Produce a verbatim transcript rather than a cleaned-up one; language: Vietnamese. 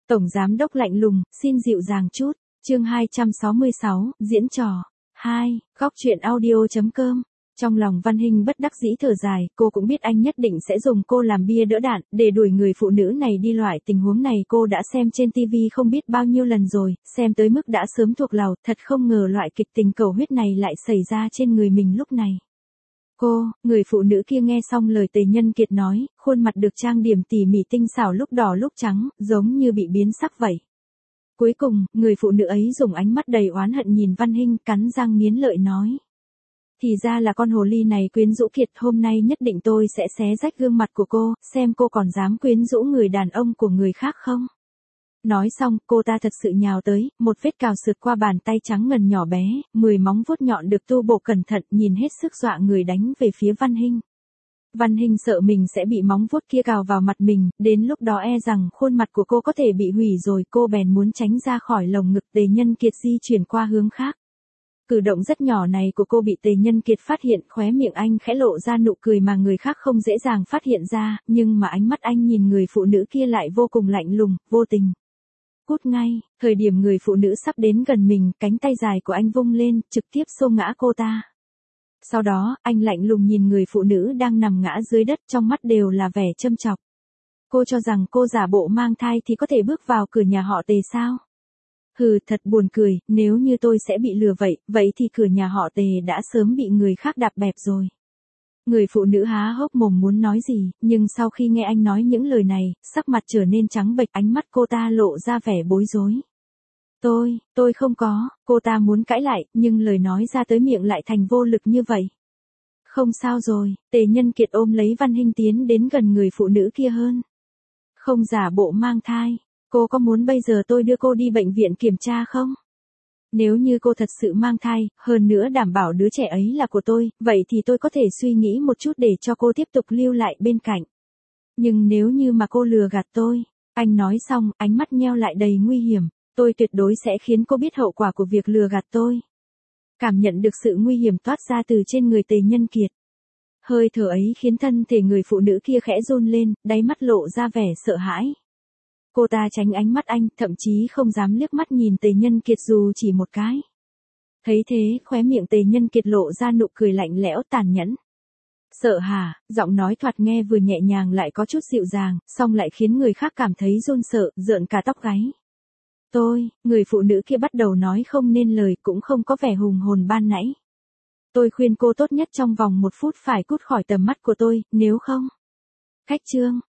Tổng giám đốc lạnh lùng, xin dịu dàng chút. Chương hai trăm sáu mươi sáu, diễn trò. hai, góc truyện audio chấm com. Trong lòng Văn Hinh bất đắc dĩ thở dài, cô cũng biết anh nhất định sẽ dùng cô làm bia đỡ đạn, để đuổi người phụ nữ này đi. Loại tình huống này cô đã xem trên ti vi không biết bao nhiêu lần rồi, xem tới mức đã sớm thuộc lòng, thật không ngờ loại kịch tình cầu huyết này lại xảy ra trên người mình lúc này. Cô, người phụ nữ kia nghe xong lời Tề Nhân Kiệt nói, khuôn mặt được trang điểm tỉ mỉ tinh xảo lúc đỏ lúc trắng, giống như bị biến sắc vậy. Cuối cùng, người phụ nữ ấy dùng ánh mắt đầy oán hận nhìn Văn Hinh, cắn răng nghiến lợi nói. Thì ra là con hồ ly này quyến rũ Kiệt, hôm nay nhất định tôi sẽ xé rách gương mặt của cô, xem cô còn dám quyến rũ người đàn ông của người khác không. Nói xong, cô ta thật sự nhào tới, một vết cào sượt qua bàn tay trắng ngần nhỏ bé, mười móng vuốt nhọn được tu bổ cẩn thận, nhìn hết sức dọa người đánh về phía Văn Hinh. Văn Hinh sợ mình sẽ bị móng vuốt kia cào vào mặt mình, đến lúc đó e rằng khuôn mặt của cô có thể bị hủy rồi, cô bèn muốn tránh ra khỏi lồng ngực Tề Nhân Kiệt di chuyển qua hướng khác. Cử động rất nhỏ này của cô bị Tề Nhân Kiệt phát hiện, khóe miệng anh khẽ lộ ra nụ cười mà người khác không dễ dàng phát hiện ra, nhưng mà ánh mắt anh nhìn người phụ nữ kia lại vô cùng lạnh lùng, vô tình. Cút ngay, thời điểm người phụ nữ sắp đến gần mình, cánh tay dài của anh vung lên, trực tiếp xô ngã cô ta. Sau đó, anh lạnh lùng nhìn người phụ nữ đang nằm ngã dưới đất, trong mắt đều là vẻ châm chọc. Cô cho rằng cô giả bộ mang thai thì có thể bước vào cửa nhà họ Tề sao? Hừ, thật buồn cười, nếu như tôi sẽ bị lừa vậy, vậy thì cửa nhà họ Tề đã sớm bị người khác đạp bẹp rồi. Người phụ nữ há hốc mồm muốn nói gì, nhưng sau khi nghe anh nói những lời này, sắc mặt trở nên trắng bệch, ánh mắt cô ta lộ ra vẻ bối rối. Tôi, tôi không có, cô ta muốn cãi lại, nhưng lời nói ra tới miệng lại thành vô lực như vậy. Không sao rồi, Tề Nhân Kiệt ôm lấy Văn Hinh tiến đến gần người phụ nữ kia hơn. Không giả bộ mang thai, cô có muốn bây giờ tôi đưa cô đi bệnh viện kiểm tra không? Nếu như cô thật sự mang thai, hơn nữa đảm bảo đứa trẻ ấy là của tôi, vậy thì tôi có thể suy nghĩ một chút để cho cô tiếp tục lưu lại bên cạnh. Nhưng nếu như mà cô lừa gạt tôi, anh nói xong, ánh mắt nheo lại đầy nguy hiểm, tôi tuyệt đối sẽ khiến cô biết hậu quả của việc lừa gạt tôi. Cảm nhận được sự nguy hiểm toát ra từ trên người Tề Nhân Kiệt. Hơi thở ấy khiến thân thể người phụ nữ kia khẽ run lên, đáy mắt lộ ra vẻ sợ hãi. Cô ta tránh ánh mắt anh, thậm chí không dám liếc mắt nhìn Tề Nhân Kiệt dù chỉ một cái. Thấy thế, khóe miệng Tề Nhân Kiệt lộ ra nụ cười lạnh lẽo tàn nhẫn. Sợ hả? Giọng nói thoạt nghe vừa nhẹ nhàng lại có chút dịu dàng, song lại khiến người khác cảm thấy run sợ, rợn cả tóc gáy. Tôi, người phụ nữ kia bắt đầu nói không nên lời, cũng không có vẻ hùng hồn ban nãy. Tôi khuyên cô tốt nhất trong vòng một phút phải cút khỏi tầm mắt của tôi, nếu không. Cách chương.